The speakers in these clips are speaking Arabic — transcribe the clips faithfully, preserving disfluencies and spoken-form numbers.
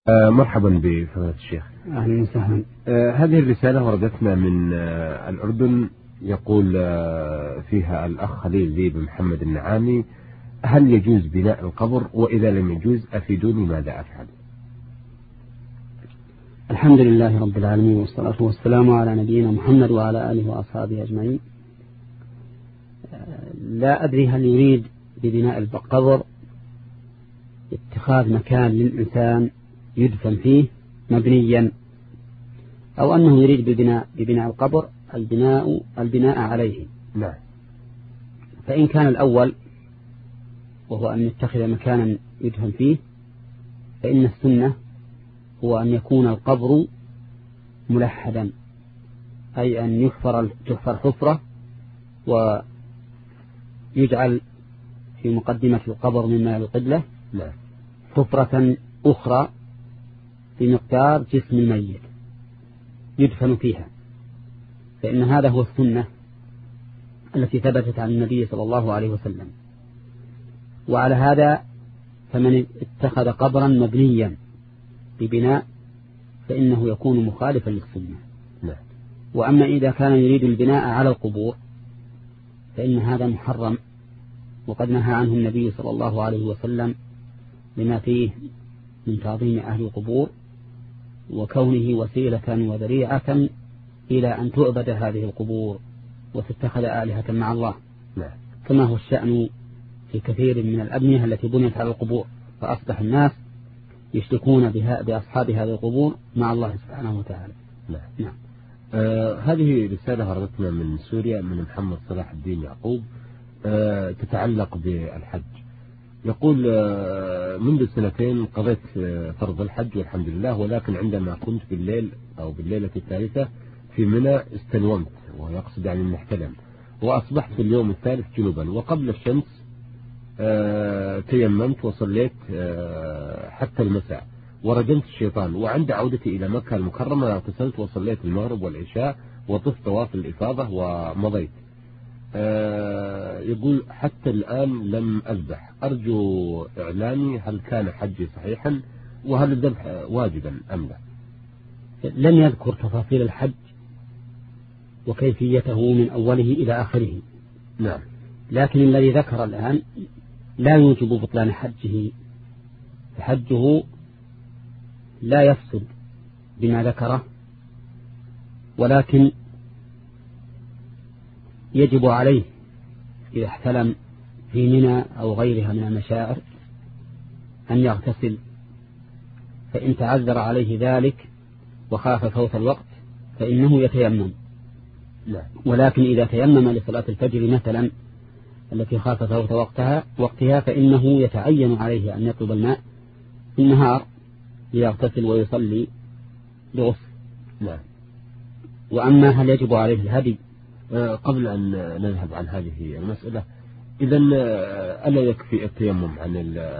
آه مرحبا بفضيلة الشيخ. أهلا وسهلا. آه هذه الرسالة وردتنا من آه الأردن، يقول آه فيها الأخ خليل زي بن محمد النعامي: هل يجوز بناء القبر؟ وإذا لم يجوز أفيدوني ماذا أفعل؟ الحمد لله رب العالمين، والصلاة والسلام على نبينا محمد وعلى آله وأصحابه أجمعين. لا أدري هل يريد ببناء القبر اتخاذ مكان للإنسان يدفن فيه مبنيا، أو أنه يريد ببناء, ببناء القبر البناء, البناء عليه. نعم. فإن كان الأول وهو أن يتخذ مكانا يدفن فيه، فإن السنة هو أن يكون القبر ملحدا، أي أن يحفر تحفر حفرة ويجعل في مقدمة القبر مما القبلة حفرة أخرى بمقدار جسم الميت يدفن فيها، فإن هذا هو السنة التي ثبتت عن النبي صلى الله عليه وسلم. وعلى هذا فمن اتخذ قبرا مبنيا ببناء فإنه يكون مخالفا للسنة. وأما إذا كان يريد البناء على القبور فإن هذا محرم، وقد نهى عنه النبي صلى الله عليه وسلم لما فيه من تعظيم أهل القبور وكونه وسيلة وذريعة إلى أن تعبد هذه القبور وتتخذ آلهة مع الله، كما هو الشأن في كثير من الأبنية التي بنيت على القبور، فأصبح الناس يشركون بها بأصحاب هذه القبور مع الله سبحانه وتعالى. نعم. نعم. آه هذه رسالة وردتنا من سوريا من محمد صلاح الدين يعقوب، آه تتعلق بالحج. يقول: آه منذ سنتين قضيت آه فرض الحج والحمد لله، ولكن عندما كنت بالليل أو بالليلة الثالثة في منى استنومت، ويقصد يعني المحتلم، وأصبحت في اليوم الثالث جنوبا، وقبل الشمس آه تيممت وصليت آه حتى المساء، ورجمت الشيطان، وعند عودتي إلى مكة المكرمة اغتسلت وصليت المغرب والعشاء وطفت طواف الإفاضة ومضيت. آه يقول: حتى الآن لم أذبح، أرجو إعلامي هل كان حجي صحيحا، وهل الذبح واجبا أم لا؟ لم يذكر تفاصيل الحج وكيفيته من أوله إلى آخره. نعم. لكن الذي ذكر الآن لا يوجب بطلان حجه، فحجه لا يفسد بما ذكره، ولكن يجب عليه إذا احتلم في منى أو غيرها من المشاعر أن يغتسل، فإن تعذر عليه ذلك وخاف فوت الوقت فإنه يتيمم. لا. ولكن إذا تيمم لصلاة الفجر مثلا التي خاف فوت وقتها وقتها فإنه يتعين عليه أن يطلب الماء في النهار ليغتسل ويصلي بغسل. لا. وأما هل يجب عليه الهدي؟ قبل أن نذهب عن هذه المسألة، إذا ألا يكفي التيمم عن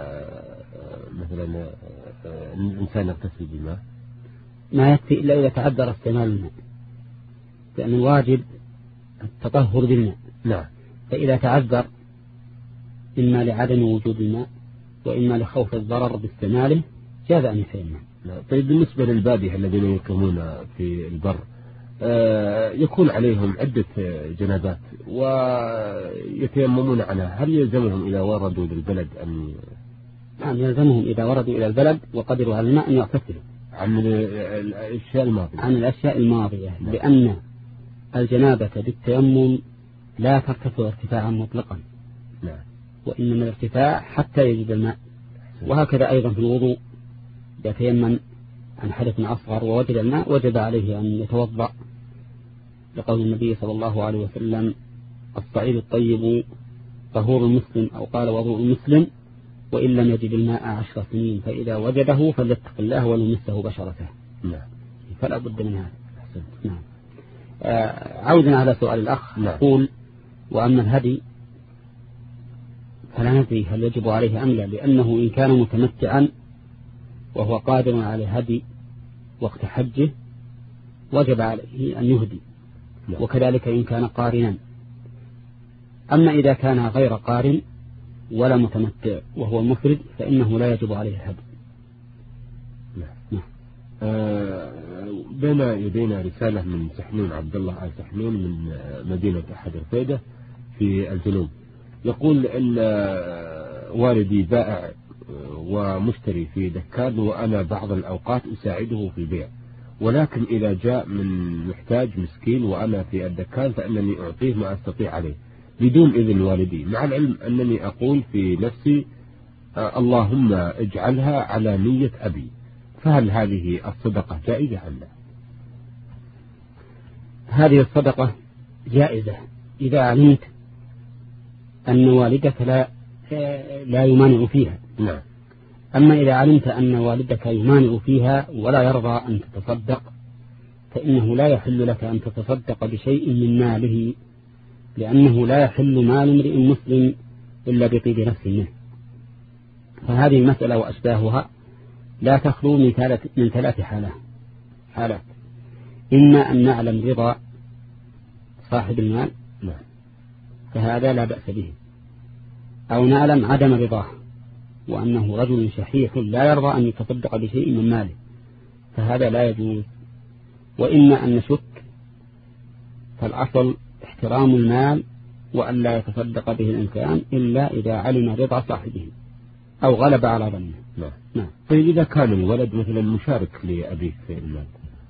مثلا الإنسان يغتسل بالماء؟ ما يكفي إلا إذا تعذر استعمال الماء، لأن الواجب التطهر بالماء. نعم. فإذا تعذر إما لعدم وجود الماء وإما لخوف الضرر باستعماله جاز أن يتيمم. طيب، بالنسبة للبادية الذين يقيمون في البر آه يكون عليهم عدة جنابات ويتيممون عنها، هل يلزمهم إذا وردوا للبلد أن؟ نعم، يلزمهم إذا وردوا إلى البلد وقدروا على الماء أن يغتسلوا عن الأشياء الماضية. عن الأشياء الماضية. نعم. لأن الجنابة بالتيمم لا ترتفع ارتفاعا مطلقا. نعم. وإنما الارتفاع حتى يجد الماء. وهكذا أيضا في الوضوء، يتيمم عن حدث أصغر ووجد الماء وجب عليه أن يتوضأ، لقول النبي صلى الله عليه وسلم: الصعيد الطيب طهور المسلم، أو قال وضوء المسلم، وإن لم يجد الماء عشر سنين فإذا وجده فليتق الله وليمسه بشرته. نعم. فلا بد من هذا. نعم. آه عودا على سؤال الأخ، يقول: وأما الهدي فلا ندري هل يجب عليه أم لا، لأنه إن كان متمتعا وهو قادر على الهدي وقت حجه وجب عليه أن يهدي. لا. وكذلك إن كان قارنا. أما إذا كان غير قارن ولا متمتع وهو مفرد فإنه لا يجب عليه الهدي. نعم. آه بين يدينا رسالة من سحنون عبد الله آل سحنون من مدينة أحد رفيدة في الجنوب. يقول أن والدي بائع ومشتري في دكان، وأنا بعض الأوقات أساعده في البيع، ولكن إذا جاء من محتاج مسكين وأنا في الدكان فإنني أعطيه ما أستطيع عليه بدون إذن والدي، مع العلم أنني أقول في نفسي آه اللهم اجعلها على نية أبي، فهل هذه الصدقة جائزة أم لا؟ هذه الصدقة جائزة إذا علمت أن والدك لا لا يمانع فيها. نعم. أما إذا علمت أن والدك يمانع فيها ولا يرضى أن تتصدق فإنه لا يحل لك أن تتصدق بشيء من ماله، لأنه لا يحل مال امرئ مسلم إلا بطيب نفس منه. فهذه المسألة وأشباهها لا تخلو من ثلاث من ثلاث حالات حالات إما أن نعلم رضا صاحب المال فهذا لا بأس به، أو نعلم عدم رضاه وأنه رجل شحيح لا يرضى أن يتصدق بشيء من ماله فهذا لا يجوز. وإما أن نشك فالأصل احترام المال وأن لا يتصدق به الإنسان إلا إذا علم رضا صاحبه أو غلب على ظنه. نعم. نعم. طيب إذا كان الولد مثلا مشارك لأبيه في المال،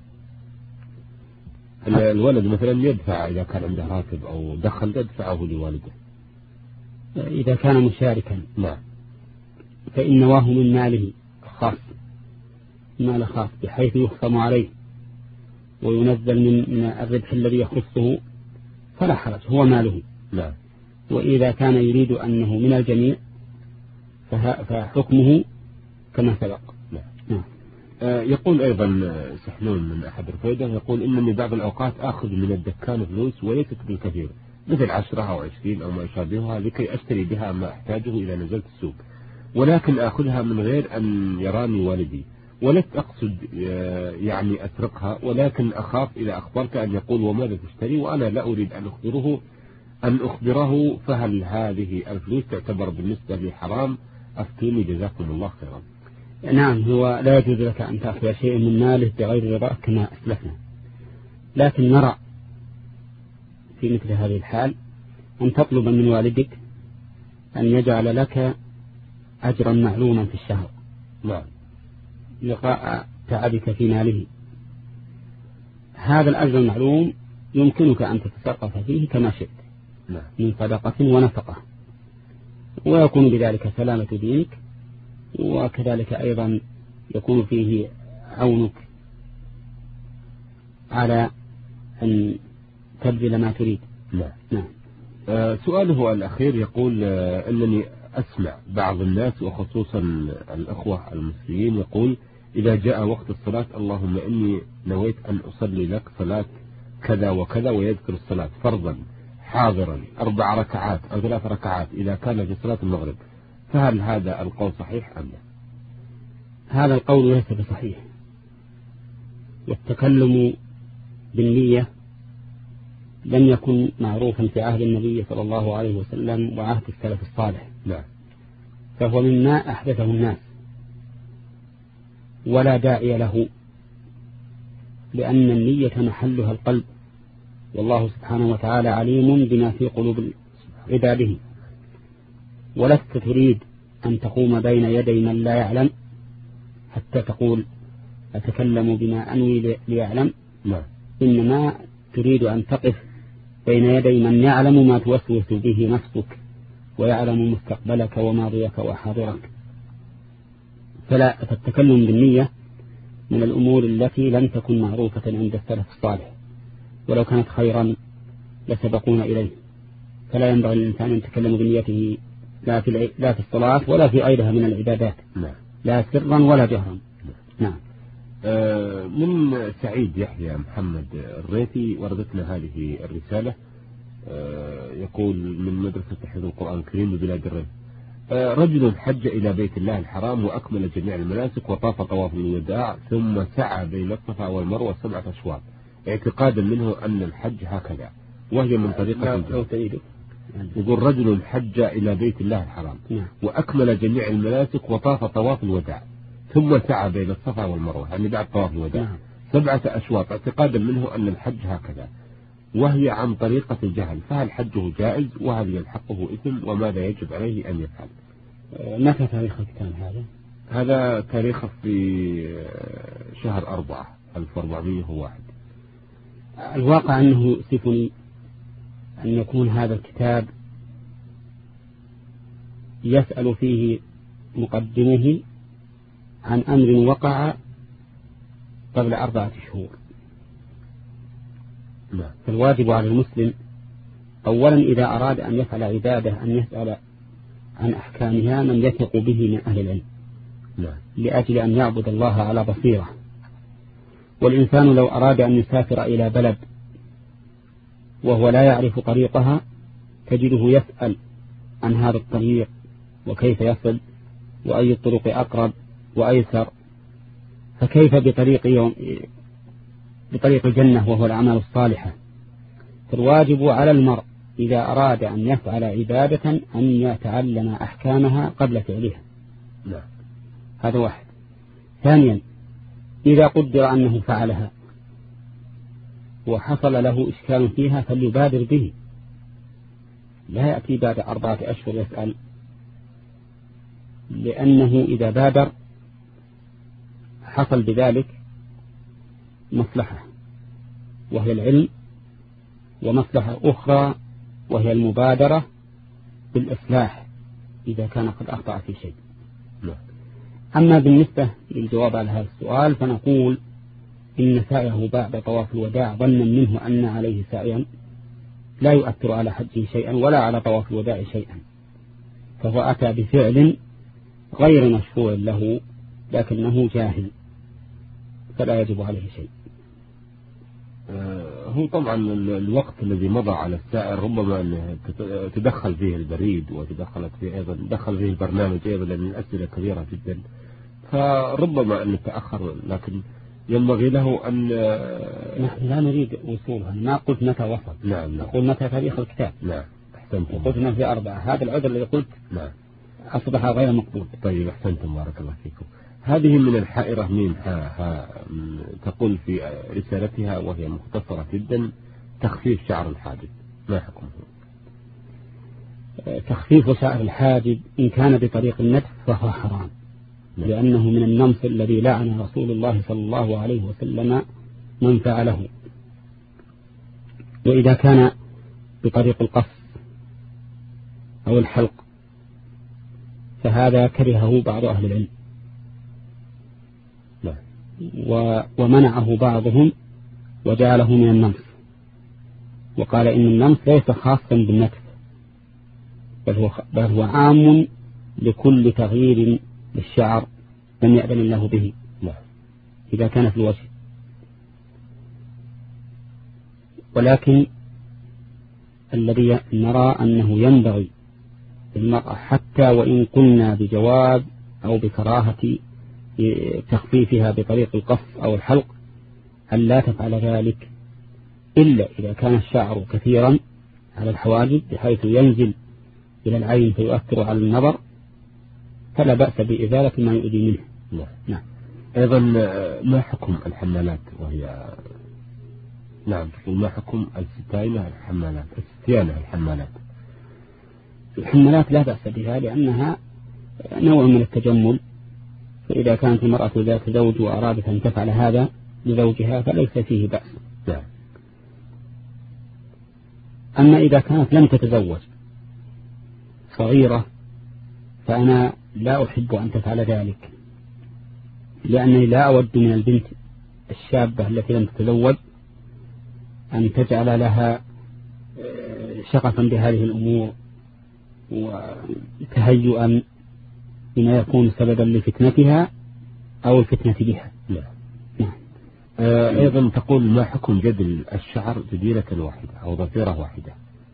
الولد مثلا يدفع إذا كان عنده راتب أو دخل يدفعه لوالده. إذا كان مشاركا نعم فإن نواه من ماله خاص، مال خاص بحيث يخصم عليه وينزل من من الربح الذي يخصه فلا حرج، هو ماله. نعم. وإذا كان يريد أنه من الجميع فحكمه كما سبق. نعم. نعم. آه يقول أيضا سحنون من أحد رفيدة، يقول إنني بعض الأوقات آخذ من الدكان فلوس وليست بالكثير مثل عشرة أو عشرين أو ما يشابهها لكي أشتري بها ما أحتاجه إذا نزلت السوق، ولكن أخذها من غير أن يراني والدي، ولست أقصد يعني أسرقها، ولكن أخاف إذا أخبرت أن يقول وماذا تشتري وأنا لا أريد أن أخبره أن أخبره فهل هذه الفلوس تعتبر بالنسبة لي حرام؟ أفتوني جزاكم الله خيرا. نعم، هو لا يجوز لك أن تأخذ شيء من ماله بغير رضاك كما أسلفنا، لكن نرى في مثل هذه الحال أن تطلب من والدك أن يجعل لك أجرا معلوما في الشهر. نعم. لقاء تعبك في ماله، هذا الأجر المعلوم يمكنك أن تتصرف فيه كما شئت. نعم. من صدقة ونفقة، ويكون بذلك سلامة دينك، وكذلك أيضا يكون فيه عونك على أن تبذل ما تريد. نعم. نعم. آه سؤاله الأخير يقول آه أنني أسمع بعض الناس وخصوصا الأخوة المسلمين يقول إذا جاء وقت الصلاة اللهم إني نويت أن أصلي لك صلاة كذا وكذا، ويذكر الصلاة فرضا حاضرا أربع ركعات أو ثلاث ركعات إذا كان في صلاة المغرب، فهل هذا القول صحيح أم لا؟ هذا القول ليس بصحيح. والتكلم بالنية لم يكن معروفا في عهد النبي صلى الله عليه وسلم وعهد السلف الصالح. لا. فهو مما أحدثه الناس ولا داعي له، لأن النية محلها القلب، والله سبحانه وتعالى عليم بما في قلوب عباده. ولست تريد أن تقوم بين يدي من لا يعلم حتى تقول أتكلم بما أنوي ليعلم. لا. إنما تريد أن تقف بين يدي من يعلم ما توسوس به نفسك ويعلم مستقبلك وماضيك وحاضرك. فلا تتكلم بالنية من الأمور التي لم تكن معروفة عند السلف الصالح، ولو كانت خيرا لسبقونا إليه. فلا ينبغي للإنسان أن يتكلم بنيته لا في لا في الصلاة ولا في غيرها من العبادات، لا سرا ولا جهرا. نعم. آه من سعيد يحيى محمد الريثي وردتنا هذه الرسالة. آه يقول من مدرسة حفظ القرآن الكريم ببلاد الريث. آه رجل حج إلى بيت الله الحرام وأكمل جميع المناسك وطاف طواف الوداع ثم سعى بين الصفا والمروة سبعة أشواط اعتقادا منه أن الحج هكذا، وهي من طريقة الجنة. يقول رجل حج إلى بيت الله الحرام وأكمل جميع المناسك وطاف طواف الوداع ثم سعى بين الصفا والمروة يعني بعد طواف الوداع نعم. سبعة أشواط اعتقادا منه أن الحج هكذا، وهي عن طريقة الجهل، فهل حجه جائز وهل يلحقه إثم وماذا يجب عليه أن يفعل؟ متى تاريخ الكتاب هذا؟ هذا تاريخه في شهر أربعة ألف وأربعمائة وواحد. الواقع أنه يؤسفني أن يكون هذا الكتاب يسأل فيه مقدمه عن أمر وقع قبل أربعة شهور. لا. فالواجب على المسلم أولا إذا أراد أن يفعل عبادة أن يسأل عن أحكامها من يثق به من أهل العلم لا. لأجل أن يعبد الله على بصيرة. والإنسان لو أراد أن يسافر إلى بلد وهو لا يعرف طريقها تجده يسأل عن هذا الطريق وكيف يصل وأي الطرق أقرب وأيسر، فكيف بطريق يوم بطريق الجنة وهو الأعمال الصالحة. فالواجب على المرء إذا أراد أن يفعل عبادة أن يتعلم أحكامها قبل فعلها. لا. هذا واحد. ثانيا إذا قدر أنه فعلها وحصل له إشكال فيها فليبادر به، لا يأتي بعد أربعة أشهر يسأل، لأنه إذا بادر حصل بذلك مصلحة وهي العلم، ومصلحة أخرى وهي المبادرة بالإصلاح إذا كان قد أخطأ في شيء. لا. أما بالنسبة للجواب على هذا السؤال فنقول إن سعيه بعد طواف الوداع ظنا منه أن عليه سعيا لا يؤثر على حجه شيئا ولا على طواف الوداع شيئا، فهو أتى بفعل غير مشروع له لكنه جاهل فلا يجب عليه شيء. هو طبعا الوقت الذي مضى على السائر ربما أن تدخل فيه البريد وتدخلت فيه أيضا دخل فيه البرنامج أيضا لأن الأسئلة كبيرة جدا، فربما أن يتأخر، لكن ينبغي له أن نحن لا نريد وصولها. ما قلت متى وصل، نعم نقول متى تاريخ الكتاب. نعم أحسنتم. وقلنا في أربعة، هذا العذر الذي قلت نعم أصبح غير مقبول. طيب أحسنتم بارك الله فيكم. هذه من الحائرة مين ها ها تقول في رسالتها وهي مختصرة جدا: تخفيف شعر الحاجب ما حكمه؟ تخفيف شعر الحاجب إن كان بطريق النتف فهو حرام، لأنه من النمص الذي لعن رسول الله صلى الله عليه وسلم من فعله. وإذا كان بطريق القص أو الحلق فهذا كرهه بعض أهل العلم ومنعه بعضهم وجعله من النمص، وقال إن النمص ليس خاصا بالنتف بل هو, بل هو عام لكل تغيير للشعر لم يأذن الله به إذا كان في الوجه. ولكن الذي نرى أنه ينبغي المرأة حتى وإن قلنا بجواز أو بكراهة تخفيفها بطريق القص أو الحلق أن لا تفعل ذلك إلا إذا كان الشعر كثيرا على الحواجب بحيث ينزل إلى العين فيؤثر على النظر فلا بأس بإزالة ما يؤذي منه. نعم. نعم. أيضا ما حكم الحمالات وهي نعم ما حكم الستاينة الحمالات الستيانة الحمالات؟ الحمالات لا بأس بها لأنها نوع من التجمل، فإذا كانت المرأة ذات زوج وأرادت أن تفعل هذا لزوجها فليس فيه بأس. نعم. أما إذا كانت لم تتزوج صغيرة فأنا لا أحب أن تفعل ذلك، لأنني لا أود من البنت الشابة التي لم تتزوج أن تجعل لها شغفا بهذه الأمور وتهيئا بما يكون سببا لفتنتها أو الفتنة بها. لا. نعم. آه أيضا تقول ما حكم جدل الشعر جديرة واحدة أو ضفيرة واحدة؟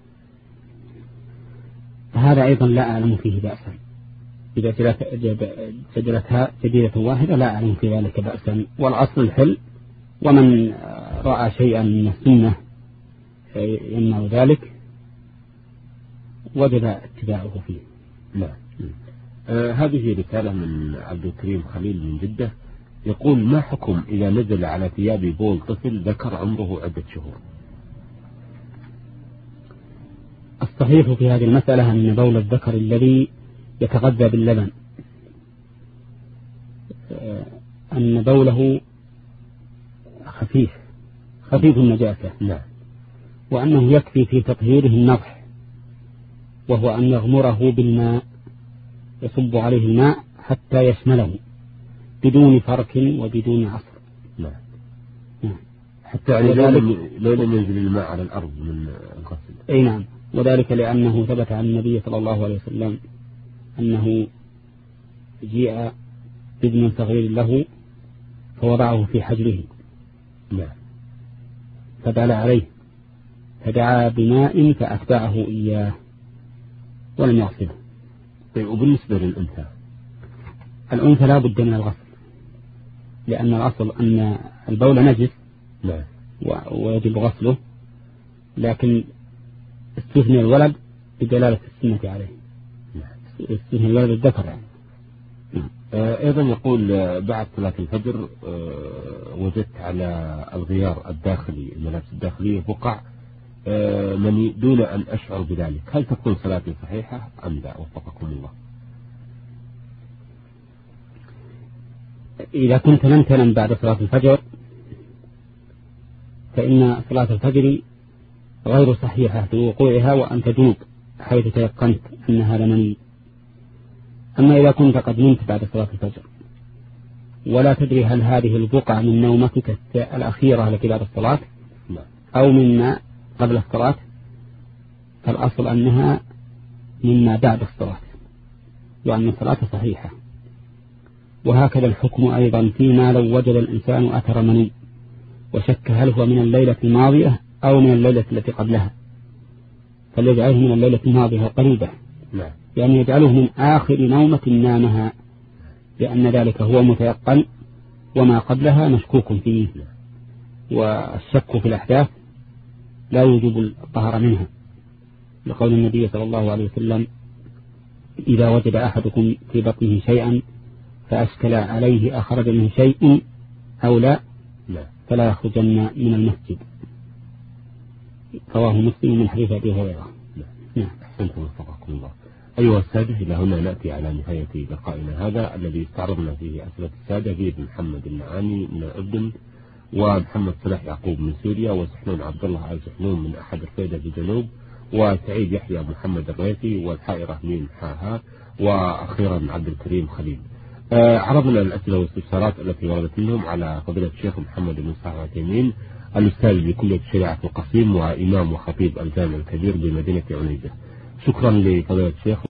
هذا أيضا لا أعلم فيه بأسا. إذا جدلتها جديرة واحدة لا أعلم في ذلك بأسا، والأصل الحل، ومن رأى شيئا من السنة يمنع ذلك وجب اتباعه فيه. لا. آه هذه رسالة من عبد الكريم خليل من جدة، يقول: ما حكم إذا نزل على ثياب بول طفل ذكر عمره عدة شهور؟ الصحيح في هذه المسألة أن بول الذكر الذي يتغذى باللبن أن بوله خفيف خفيف النجاسة، نعم، وأنه يكفي في تطهيره النضح، وهو أن يغمره بالماء، يصب عليه الماء حتى يشمله بدون فرك وبدون عصر. نعم. نعم. حتى يعني لو لم ينزل الماء على الأرض من الغسل. أي نعم، وذلك لأنه ثبت عن النبي صلى الله عليه وسلم أنه جيء بابن صغير له فوضعه في حجره، نعم، فبال عليه فدعا بماء فأتبعه إياه ولم يغسله. طيب، وبالنسبة للأنثى؟ الأنثى لا بد من الغسل، لأن الأصل أن البول نجس، نعم، ويجب غسله، لكن استثنى الولد بدلالة السنة عليه. نعم. استثنى الولد الذكر يعني. آه أيضا يقول: آه بعد صلاة الفجر آه وجدت على الغيار الداخلي الملابس الداخلية بقع آه مني دون أن أشعر بذلك، هل تكون صلاتي صحيحة أم لا؟ وفقكم الله. إذا كنت لم تنم بعد صلاة الفجر فإن صلاة الفجر غير صحيحة لوقوعها وأنت جنوب حيث تيقنت أن هذا مني. أما إذا كنت قد نمت بعد صلاة الفجر ولا تدري هل هذه البقعة من نومتك الأخيرة التي بعد الصلاة أو مما قبل الصلاة، فالأصل أنها مما بعد الصلاة وأن الصلاة صحيحة. وهكذا الحكم أيضا فيما لو وجد الإنسان أثر مني وشك هل هو من الليلة الماضية أو من الليلة التي قبلها، فليجعله من الليلة الماضية قريبة، يعني يجعله من آخر نومة نامها، لأن ذلك هو متيقن وما قبلها مشكوك فيه، والشك في الأحداث لا يوجب الطهر منها، لقول النبي صلى الله عليه وسلم: إذا وجد أحدكم في بطنه شيئا فأشكل عليه أخرج منه شيء أو لا فلا يخرجن من المسجد. رواه مسلم من حديث أبي هريرة. نعم. أحسنتم وفقكم الله. أيها السادة، إلى هنا نأتي على نهاية لقائنا هذا الذي استعرضنا فيه أسئلة السادة زيد محمد النعاني من الأردن، ومحمد صلاح يعقوب من سوريا، وسحنون عبد الله آل سحنون من أحد الفيدة في الجنوب، وسعيد يحيى محمد الريثي، والحائرة مين حاها، وأخيرا عبد الكريم خليل. آه عرضنا الأسئلة والاستفسارات التي وردت منهم على فضيلة الشيخ محمد بن صالح العثيمين، الأستاذ بكلية الشريعة في القصيم وإمام وخطيب الجامع الكبير بمدينة عنيزة. شكرا لفضيلة الشيخ.